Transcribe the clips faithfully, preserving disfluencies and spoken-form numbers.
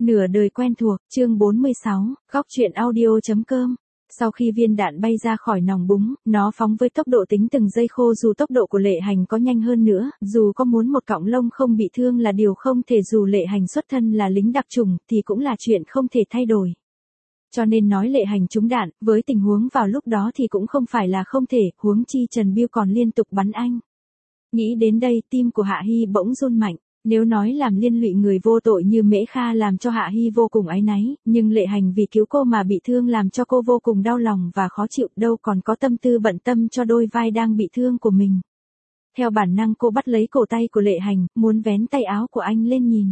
Nửa đời quen thuộc, chương bốn mươi sáu, góc truyện audio.com. Sau khi viên đạn bay ra khỏi nòng búng, nó phóng với tốc độ tính từng giây khô dù tốc độ của Lệ Hành có nhanh hơn nữa, dù có muốn một cọng lông không bị thương là điều không thể dù Lệ Hành xuất thân là lính đặc chủng thì cũng là chuyện không thể thay đổi. Cho nên nói Lệ Hành trúng đạn, với tình huống vào lúc đó thì cũng không phải là không thể, huống chi Trần Bưu còn liên tục bắn anh. Nghĩ đến đây tim của Hạ Hi bỗng run mạnh. Nếu nói làm liên lụy người vô tội như Mễ Kha làm cho Hạ Hi vô cùng áy náy, nhưng Lệ Hành vì cứu cô mà bị thương làm cho cô vô cùng đau lòng và khó chịu, đâu còn có tâm tư bận tâm cho đôi vai đang bị thương của mình. Theo bản năng cô bắt lấy cổ tay của Lệ Hành, muốn vén tay áo của anh lên nhìn.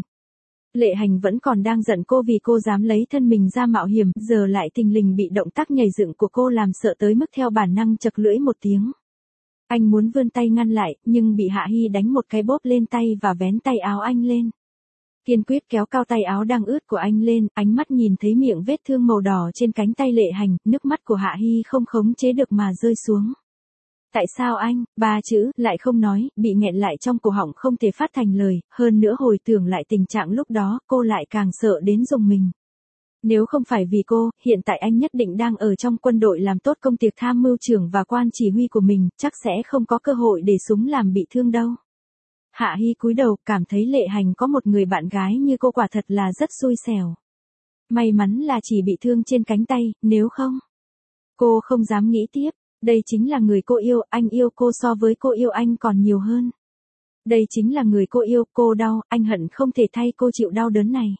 Lệ Hành vẫn còn đang giận cô vì cô dám lấy thân mình ra mạo hiểm, giờ lại thình lình bị động tác nhảy dựng của cô làm sợ tới mức theo bản năng chật lưỡi một tiếng. Anh muốn vươn tay ngăn lại, nhưng bị Hạ Hi đánh một cái bóp lên tay và vén tay áo anh lên. Kiên quyết kéo cao tay áo đang ướt của anh lên, ánh mắt nhìn thấy miệng vết thương màu đỏ trên cánh tay Lệ Hành, nước mắt của Hạ Hi không khống chế được mà rơi xuống. Tại sao anh, ba chữ, lại không nói, bị nghẹn lại trong cổ họng không thể phát thành lời, hơn nữa hồi tưởng lại tình trạng lúc đó, cô lại càng sợ đến rùng mình. Nếu không phải vì cô, hiện tại anh nhất định đang ở trong quân đội làm tốt công việc tham mưu trưởng và quan chỉ huy của mình, chắc sẽ không có cơ hội để súng làm bị thương đâu. Hạ Hi cúi đầu, cảm thấy Lệ Hành có một người bạn gái như cô quả thật là rất xui xẻo. May mắn là chỉ bị thương trên cánh tay, nếu không. Cô không dám nghĩ tiếp, đây chính là người cô yêu, anh yêu cô so với cô yêu anh còn nhiều hơn. Đây chính là người cô yêu, cô đau, anh hận không thể thay cô chịu đau đớn này.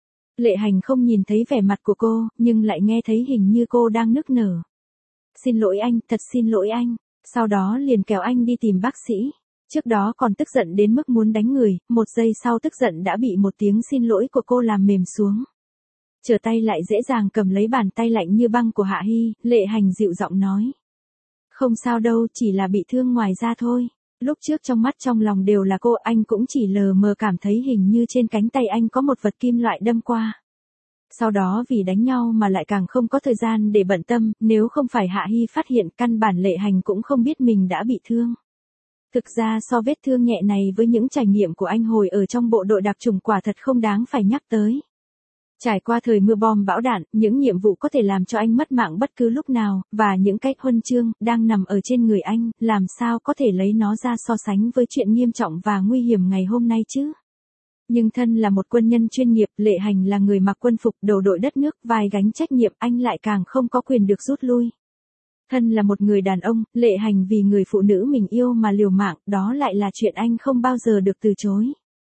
Lệ Hành không nhìn thấy vẻ mặt của cô, nhưng lại nghe thấy hình như cô đang nức nở. Xin lỗi anh, thật xin lỗi anh. Sau đó liền kéo anh đi tìm bác sĩ. Trước đó còn tức giận đến mức muốn đánh người, một giây sau tức giận đã bị một tiếng xin lỗi của cô làm mềm xuống. Trở tay lại dễ dàng cầm lấy bàn tay lạnh như băng của Hạ Hi, Lệ Hành dịu giọng nói. Không sao đâu, chỉ là bị thương ngoài da thôi. Lúc trước trong mắt trong lòng đều là cô, anh cũng chỉ lờ mờ cảm thấy hình như trên cánh tay anh có một vật kim loại đâm qua. Sau đó vì đánh nhau mà lại càng không có thời gian để bận tâm, nếu không phải Hạ Hi phát hiện căn bản Lệ Hành cũng không biết mình đã bị thương. Thực ra so vết thương nhẹ này với những trải nghiệm của anh hồi ở trong bộ đội đặc chủng quả thật không đáng phải nhắc tới. Trải qua thời mưa bom bão đạn, những nhiệm vụ có thể làm cho anh mất mạng bất cứ lúc nào, và những cái huân chương đang nằm ở trên người anh, làm sao có thể lấy nó ra so sánh với chuyện nghiêm trọng và nguy hiểm ngày hôm nay chứ? Nhưng thân là một quân nhân chuyên nghiệp, Lệ Hành là người mặc quân phục đầu đội đất nước, vai gánh trách nhiệm, anh lại càng không có quyền được rút lui. Thân là một người đàn ông, Lệ Hành vì người phụ nữ mình yêu mà liều mạng, đó lại là chuyện anh không bao giờ được từ chối.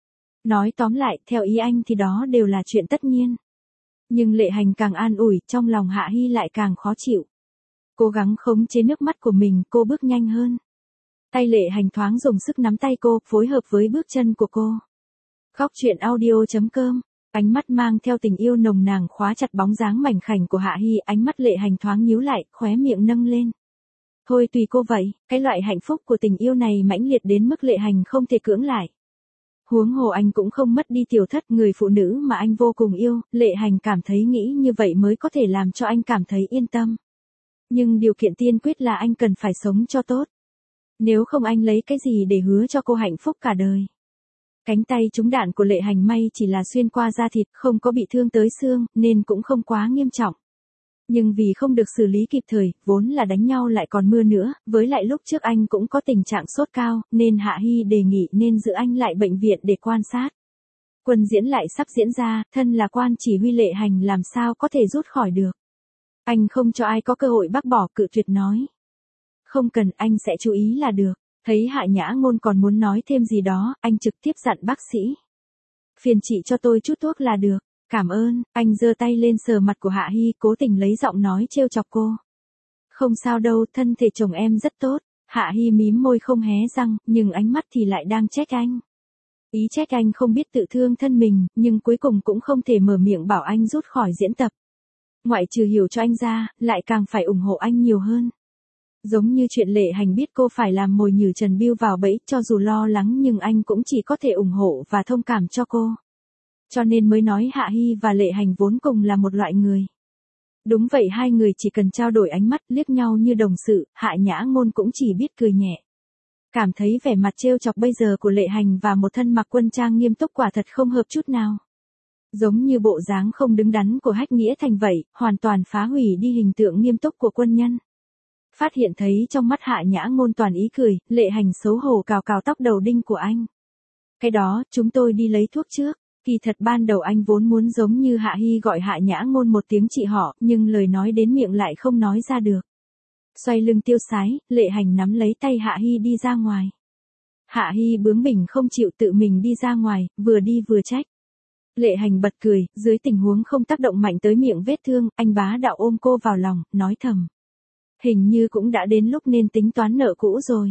Nói tóm lại, theo ý anh thì đó đều là chuyện tất nhiên. Nhưng Lệ Hành càng an ủi, trong lòng Hạ Hi lại càng khó chịu. Cố gắng khống chế nước mắt của mình, cô bước nhanh hơn. Tay Lệ Hành thoáng dùng sức nắm tay cô, phối hợp với bước chân của cô. Góc truyện audio.com, ánh mắt mang theo tình yêu nồng nàn khóa chặt bóng dáng mảnh khảnh của Hạ Hi, ánh mắt Lệ Hành thoáng nhíu lại, khóe miệng nâng lên. Thôi tùy cô vậy, cái loại hạnh phúc của tình yêu này mãnh liệt đến mức Lệ Hành không thể cưỡng lại. Huống hồ anh cũng không mất đi Tiểu Thất, người phụ nữ mà anh vô cùng yêu, Lệ Hành cảm thấy nghĩ như vậy mới có thể làm cho anh cảm thấy yên tâm. Nhưng điều kiện tiên quyết là anh cần phải sống cho tốt. Nếu không anh lấy cái gì để hứa cho cô hạnh phúc cả đời. Cánh tay trúng đạn của Lệ Hành may chỉ là xuyên qua da thịt, không có bị thương tới xương, nên cũng không quá nghiêm trọng. Nhưng vì không được xử lý kịp thời, vốn là đánh nhau lại còn mưa nữa, với lại lúc trước anh cũng có tình trạng sốt cao, nên Hạ Hi đề nghị nên giữ anh lại bệnh viện để quan sát. Quân diễn lại sắp diễn ra, thân là quan chỉ huy Lệ Hành làm sao có thể rút khỏi được. Anh không cho ai có cơ hội bác bỏ, cự tuyệt nói. Không cần, anh sẽ chú ý là được. Thấy Hạ Nhã Ngôn còn muốn nói thêm gì đó, anh trực tiếp dặn bác sĩ. Phiền chị cho tôi chút thuốc là được. Cảm ơn, anh giơ tay lên sờ mặt của Hạ Hi, cố tình lấy giọng nói trêu chọc cô. Không sao đâu, thân thể chồng em rất tốt. Hạ Hi mím môi không hé răng, nhưng ánh mắt thì lại đang trách anh. Ý trách anh không biết tự thương thân mình, nhưng cuối cùng cũng không thể mở miệng bảo anh rút khỏi diễn tập. Ngoại trừ hiểu cho anh ra, lại càng phải ủng hộ anh nhiều hơn. Giống như chuyện Lệ Hành biết cô phải làm mồi nhử Trần Bưu vào bẫy, cho dù lo lắng nhưng anh cũng chỉ có thể ủng hộ và thông cảm cho cô. Cho nên mới nói Hạ Hi và Lệ Hành vốn cùng là một loại người. Đúng vậy, hai người chỉ cần trao đổi ánh mắt, liếc nhau như đồng sự, Hạ Nhã Ngôn cũng chỉ biết cười nhẹ. Cảm thấy vẻ mặt trêu chọc bây giờ của Lệ Hành và một thân mặc quân trang nghiêm túc quả thật không hợp chút nào. Giống như bộ dáng không đứng đắn của Hách Nghĩa Thành vậy, hoàn toàn phá hủy đi hình tượng nghiêm túc của quân nhân. Phát hiện thấy trong mắt Hạ Nhã Ngôn toàn ý cười, Lệ Hành xấu hổ cào cào tóc đầu đinh của anh. Cái đó, chúng tôi đi lấy thuốc trước. Kỳ thật ban đầu anh vốn muốn giống như Hạ Hy gọi Hạ Nhã Ngôn một tiếng chị họ, nhưng lời nói đến miệng lại không nói ra được. Xoay lưng tiêu sái, Lệ Hành nắm lấy tay Hạ Hy đi ra ngoài. Hạ Hy bướng bỉnh không chịu tự mình đi ra ngoài, vừa đi vừa trách. Lệ Hành bật cười, dưới tình huống không tác động mạnh tới miệng vết thương, anh bá đạo ôm cô vào lòng, nói thầm. Hình như cũng đã đến lúc nên tính toán nợ cũ rồi.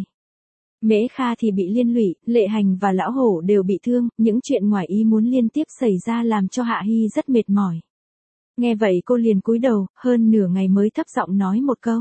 Mễ Kha thì bị liên lụy, Lệ Hành và Lão Hổ đều bị thương, những chuyện ngoài ý muốn liên tiếp xảy ra làm cho Hạ Hy rất mệt mỏi. Nghe vậy cô liền cúi đầu, hơn nửa ngày mới thấp giọng nói một câu.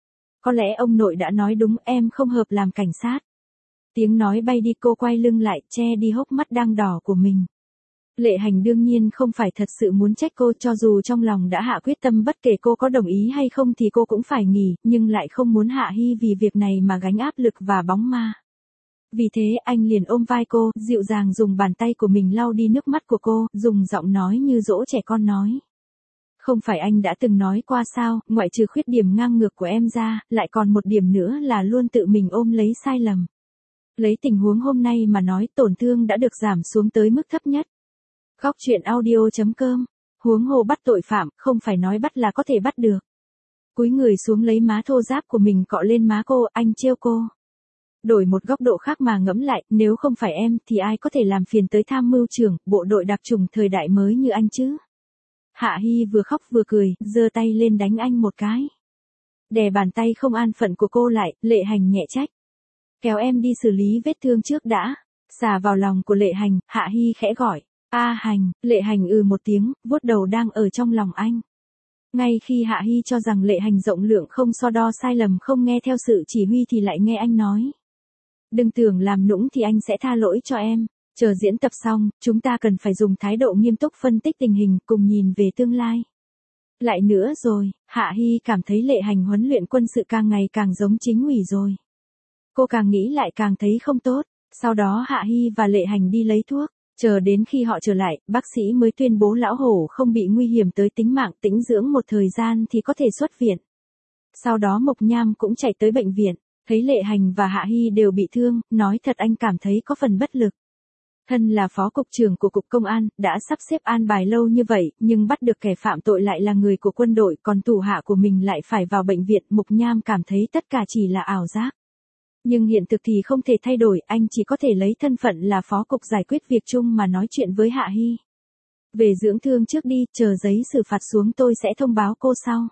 Có lẽ ông nội đã nói đúng, em không hợp làm cảnh sát. Tiếng nói bay đi, cô quay lưng lại, che đi hốc mắt đang đỏ của mình. Lệ Hành đương nhiên không phải thật sự muốn trách cô, cho dù trong lòng đã hạ quyết tâm bất kể cô có đồng ý hay không thì cô cũng phải nghỉ, nhưng lại không muốn Hạ Hy vì việc này mà gánh áp lực và bóng ma. Vì thế anh liền ôm vai cô, dịu dàng dùng bàn tay của mình lau đi nước mắt của cô, dùng giọng nói như dỗ trẻ con nói. Không phải anh đã từng nói qua sao, ngoại trừ khuyết điểm ngang ngược của em ra, lại còn một điểm nữa là luôn tự mình ôm lấy sai lầm. Lấy tình huống hôm nay mà nói, tổn thương đã được giảm xuống tới mức thấp nhất. Góc truyện audio chấm com. Huống hồ bắt tội phạm, không phải nói bắt là có thể bắt được. Cúi người xuống lấy má thô ráp của mình cọ lên má cô, anh trêu cô. Đổi một góc độ khác mà ngẫm lại, nếu không phải em thì ai có thể làm phiền tới tham mưu trưởng, bộ đội đặc chủng thời đại mới như anh chứ? Hạ Hy vừa khóc vừa cười, giơ tay lên đánh anh một cái. Đè bàn tay không an phận của cô lại, Lệ Hành nhẹ trách. Kéo em đi xử lý vết thương trước đã. Xà vào lòng của Lệ Hành, Hạ Hy khẽ gọi. A Hành, Lệ Hành ừ một tiếng, vuốt đầu đang ở trong lòng anh. Ngay khi Hạ Hy cho rằng Lệ Hành rộng lượng không so đo sai lầm không nghe theo sự chỉ huy thì lại nghe anh nói. Đừng tưởng làm nũng thì anh sẽ tha lỗi cho em. Chờ diễn tập xong, chúng ta cần phải dùng thái độ nghiêm túc phân tích tình hình cùng nhìn về tương lai. Lại nữa rồi, Hạ Hy cảm thấy Lệ Hành huấn luyện quân sự càng ngày càng giống chính ủy rồi. Cô càng nghĩ lại càng thấy không tốt. Sau đó Hạ Hy và Lệ Hành đi lấy thuốc. Chờ đến khi họ trở lại, bác sĩ mới tuyên bố Lão Hổ không bị nguy hiểm tới tính mạng, tĩnh dưỡng một thời gian thì có thể xuất viện. Sau đó Mộc Nham cũng chạy tới bệnh viện, thấy Lệ Hành và Hạ Hy đều bị thương, nói thật anh cảm thấy có phần bất lực. Thân là phó cục trưởng của cục công an, đã sắp xếp an bài lâu như vậy, nhưng bắt được kẻ phạm tội lại là người của quân đội, còn thủ hạ của mình lại phải vào bệnh viện. Mộc Nham cảm thấy tất cả chỉ là ảo giác. Nhưng hiện thực thì không thể thay đổi, anh chỉ có thể lấy thân phận là phó cục giải quyết việc chung mà nói chuyện với Hạ Hy. Về dưỡng thương trước đi, chờ giấy xử phạt xuống tôi sẽ thông báo cô sau.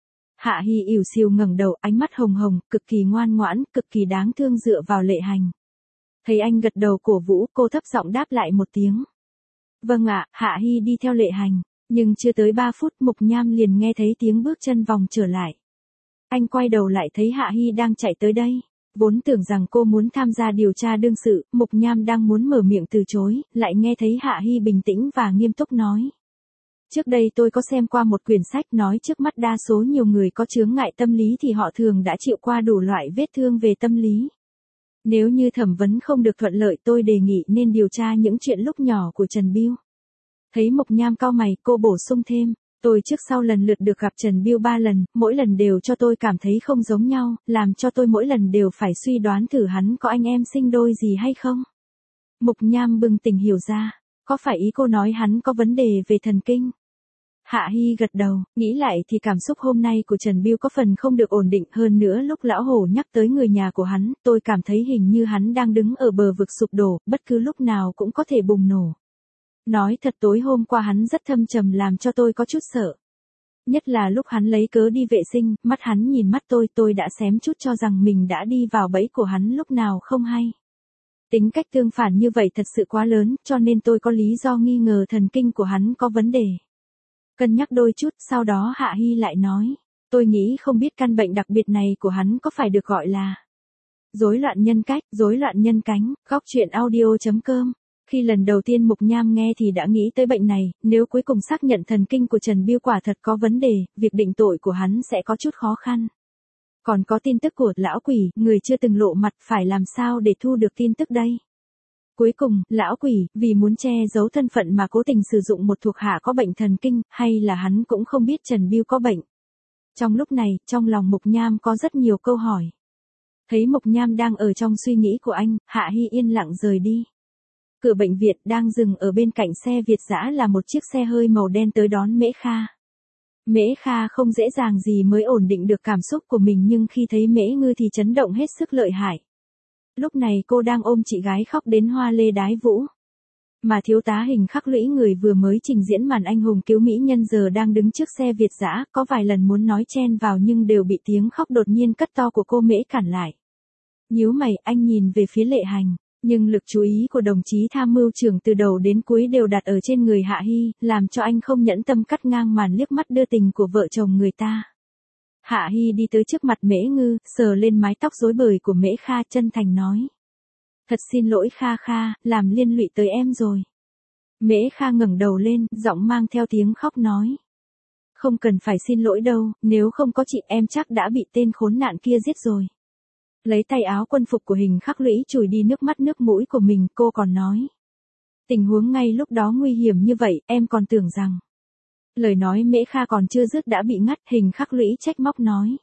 Hạ Hy ỉu xìu ngẩng đầu, ánh mắt hồng hồng, cực kỳ ngoan ngoãn, cực kỳ đáng thương dựa vào Lệ Hành. Thấy anh gật đầu cổ vũ, cô thấp giọng đáp lại một tiếng. Vâng ạ, Hạ Hy đi theo Lệ Hành, nhưng chưa tới ba phút Mộc Nham liền nghe thấy tiếng bước chân vòng trở lại. Anh quay đầu lại thấy Hạ Hy đang chạy tới đây. Vốn tưởng rằng cô muốn tham gia điều tra đương sự, Mộc Nham đang muốn mở miệng từ chối, lại nghe thấy Hạ Hy bình tĩnh và nghiêm túc nói. Trước đây tôi có xem qua một quyển sách nói trước mắt đa số nhiều người có chướng ngại tâm lý thì họ thường đã chịu qua đủ loại vết thương về tâm lý. Nếu như thẩm vấn không được thuận lợi tôi đề nghị nên điều tra những chuyện lúc nhỏ của Trần Bưu. Thấy Mộc Nham cau mày, cô bổ sung thêm. Tôi trước sau lần lượt được gặp Trần Bưu ba lần, mỗi lần đều cho tôi cảm thấy không giống nhau, làm cho tôi mỗi lần đều phải suy đoán thử hắn có anh em sinh đôi gì hay không. Mộc Nham bừng tỉnh hiểu ra, có phải ý cô nói hắn có vấn đề về thần kinh? Hạ Hy gật đầu, nghĩ lại thì cảm xúc hôm nay của Trần Bưu có phần không được ổn định, hơn nữa lúc Lão Hổ nhắc tới người nhà của hắn, tôi cảm thấy hình như hắn đang đứng ở bờ vực sụp đổ, bất cứ lúc nào cũng có thể bùng nổ. Nói thật tối hôm qua hắn rất thâm trầm làm cho tôi có chút sợ. Nhất là lúc hắn lấy cớ đi vệ sinh, mắt hắn nhìn mắt tôi, tôi đã xém chút cho rằng mình đã đi vào bẫy của hắn lúc nào không hay. Tính cách tương phản như vậy thật sự quá lớn, cho nên tôi có lý do nghi ngờ thần kinh của hắn có vấn đề. Cân nhắc đôi chút, sau đó Hạ Hy lại nói, tôi nghĩ không biết căn bệnh đặc biệt này của hắn có phải được gọi là rối loạn nhân cách, rối loạn nhân cánh. Góc truyện audio chấm com. Khi lần đầu tiên Mộc Nham nghe thì đã nghĩ tới bệnh này, nếu cuối cùng xác nhận thần kinh của Trần Bưu quả thật có vấn đề, việc định tội của hắn sẽ có chút khó khăn. Còn có tin tức của lão quỷ, người chưa từng lộ mặt, phải làm sao để thu được tin tức đây? Cuối cùng, lão quỷ, vì muốn che giấu thân phận mà cố tình sử dụng một thuộc hạ có bệnh thần kinh, hay là hắn cũng không biết Trần Bưu có bệnh. Trong lúc này, trong lòng Mục Nham có rất nhiều câu hỏi. Thấy Mục Nham đang ở trong suy nghĩ của anh, Hạ Hy yên lặng rời đi. Cửa bệnh viện đang dừng ở bên cạnh xe Việt dã là một chiếc xe hơi màu đen tới đón Mễ Kha. Mễ Kha không dễ dàng gì mới ổn định được cảm xúc của mình, nhưng khi thấy Mễ Ngư thì chấn động hết sức lợi hại. Lúc này cô đang ôm chị gái khóc đến hoa lê đái vũ. Mà thiếu tá Hình Khắc Lũy, người vừa mới trình diễn màn anh hùng cứu mỹ nhân, giờ đang đứng trước xe Việt dã, có vài lần muốn nói chen vào nhưng đều bị tiếng khóc đột nhiên cất to của cô Mễ cản lại. Nhíu mày, anh nhìn về phía Lệ Hành, nhưng lực chú ý của đồng chí tham mưu trưởng từ đầu đến cuối đều đặt ở trên người Hạ Hy, làm cho anh không nhẫn tâm cắt ngang màn liếc mắt đưa tình của vợ chồng người ta. Hạ Hy đi tới trước mặt Mễ Ngư, sờ lên mái tóc rối bời của Mễ Kha, chân thành nói. Thật xin lỗi Kha Kha, làm liên lụy tới em rồi. Mễ Kha ngẩng đầu lên, giọng mang theo tiếng khóc nói. Không cần phải xin lỗi đâu, nếu không có chị em chắc đã bị tên khốn nạn kia giết rồi. Lấy tay áo quân phục của Hình Khắc Lũy chùi đi nước mắt nước mũi của mình, cô còn nói. Tình huống ngay lúc đó nguy hiểm như vậy, em còn tưởng rằng. Lời nói Mễ Kha còn chưa dứt đã bị ngắt. Hình Khắc Lũy trách móc nói.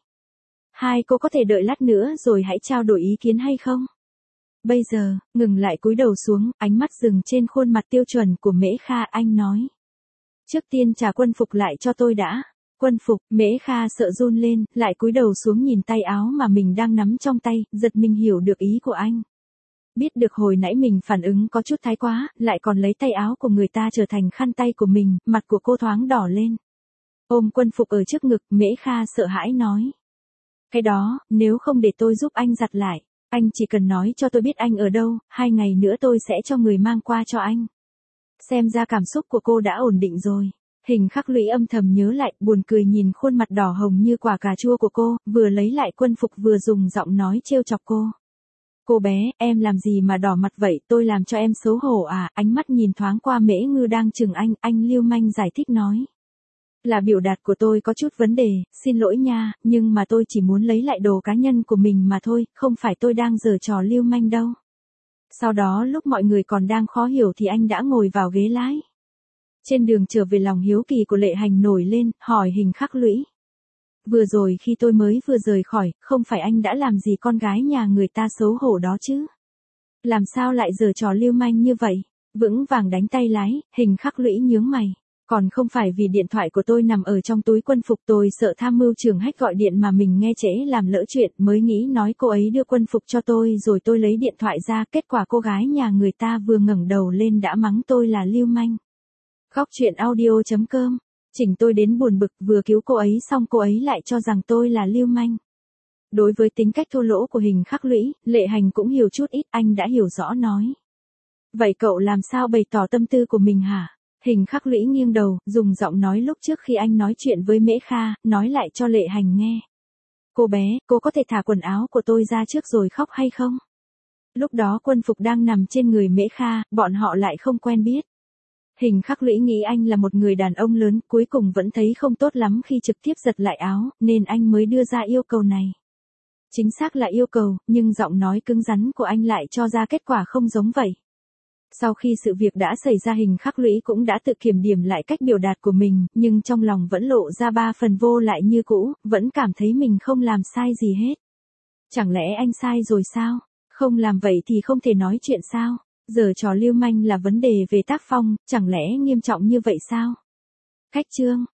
Hai cô có thể đợi lát nữa rồi hãy trao đổi ý kiến hay không? Bây giờ, ngừng lại cúi đầu xuống, ánh mắt dừng trên khuôn mặt tiêu chuẩn của Mễ Kha, anh nói. Trước tiên trả quân phục lại cho tôi đã. Quân phục, Mễ Kha sợ run lên, lại cúi đầu xuống nhìn tay áo mà mình đang nắm trong tay, giật mình hiểu được ý của anh. Biết được hồi nãy mình phản ứng có chút thái quá, lại còn lấy tay áo của người ta trở thành khăn tay của mình, mặt của cô thoáng đỏ lên. Ôm quân phục ở trước ngực, Mễ Kha sợ hãi nói. Cái đó, nếu không để tôi giúp anh giặt lại, anh chỉ cần nói cho tôi biết anh ở đâu, hai ngày nữa tôi sẽ cho người mang qua cho anh. Xem ra cảm xúc của cô đã ổn định rồi. Hình Khắc Lũy âm thầm nhớ lại, buồn cười nhìn khuôn mặt đỏ hồng như quả cà chua của cô, vừa lấy lại quân phục vừa dùng giọng nói trêu chọc cô. Cô bé, em làm gì mà đỏ mặt vậy, tôi làm cho em xấu hổ à? Ánh mắt nhìn thoáng qua Mễ Ngư đang chừng anh, anh lưu manh giải thích nói. Là biểu đạt của tôi có chút vấn đề, xin lỗi nha, nhưng mà tôi chỉ muốn lấy lại đồ cá nhân của mình mà thôi, không phải tôi đang giở trò lưu manh đâu. Sau đó lúc mọi người còn đang khó hiểu thì anh đã ngồi vào ghế lái. Trên đường trở về, lòng hiếu kỳ của Lệ Hành nổi lên, hỏi Hình Khắc Lũy. Vừa rồi khi tôi mới vừa rời khỏi, không phải anh đã làm gì con gái nhà người ta xấu hổ đó chứ? Làm sao lại giở trò lưu manh như vậy? Vững vàng đánh tay lái, Hình Khắc Lũy nhướng mày. Còn không phải vì điện thoại của tôi nằm ở trong túi quân phục, tôi sợ tham mưu trưởng Hách gọi điện mà mình nghe trễ làm lỡ chuyện, mới nghĩ nói cô ấy đưa quân phục cho tôi rồi tôi lấy điện thoại ra, kết quả cô gái nhà người ta vừa ngẩng đầu lên đã mắng tôi là lưu manh. Góc truyện audio chấm com, chỉnh tôi đến buồn bực, vừa cứu cô ấy xong cô ấy lại cho rằng tôi là lưu manh. Đối với tính cách thô lỗ của Hình Khắc Lũy, Lệ Hành cũng hiểu chút ít, anh đã hiểu rõ nói. Vậy cậu làm sao bày tỏ tâm tư của mình hả? Hình Khắc Lũy nghiêng đầu, dùng giọng nói lúc trước khi anh nói chuyện với Mễ Kha, nói lại cho Lệ Hành nghe. Cô bé, cô có thể thả quần áo của tôi ra trước rồi khóc hay không? Lúc đó quân phục đang nằm trên người Mễ Kha, bọn họ lại không quen biết. Hình Khắc Lũy nghĩ anh là một người đàn ông lớn, cuối cùng vẫn thấy không tốt lắm khi trực tiếp giật lại áo, nên anh mới đưa ra yêu cầu này. Chính xác là yêu cầu, nhưng giọng nói cứng rắn của anh lại cho ra kết quả không giống vậy. Sau khi sự việc đã xảy ra, Hình Khắc Lũy cũng đã tự kiểm điểm lại cách biểu đạt của mình, nhưng trong lòng vẫn lộ ra ba phần vô lại như cũ, vẫn cảm thấy mình không làm sai gì hết. Chẳng lẽ anh sai rồi sao? Không làm vậy thì không thể nói chuyện sao? Giờ trò lưu manh là vấn đề về tác phong, chẳng lẽ nghiêm trọng như vậy sao? Khách chương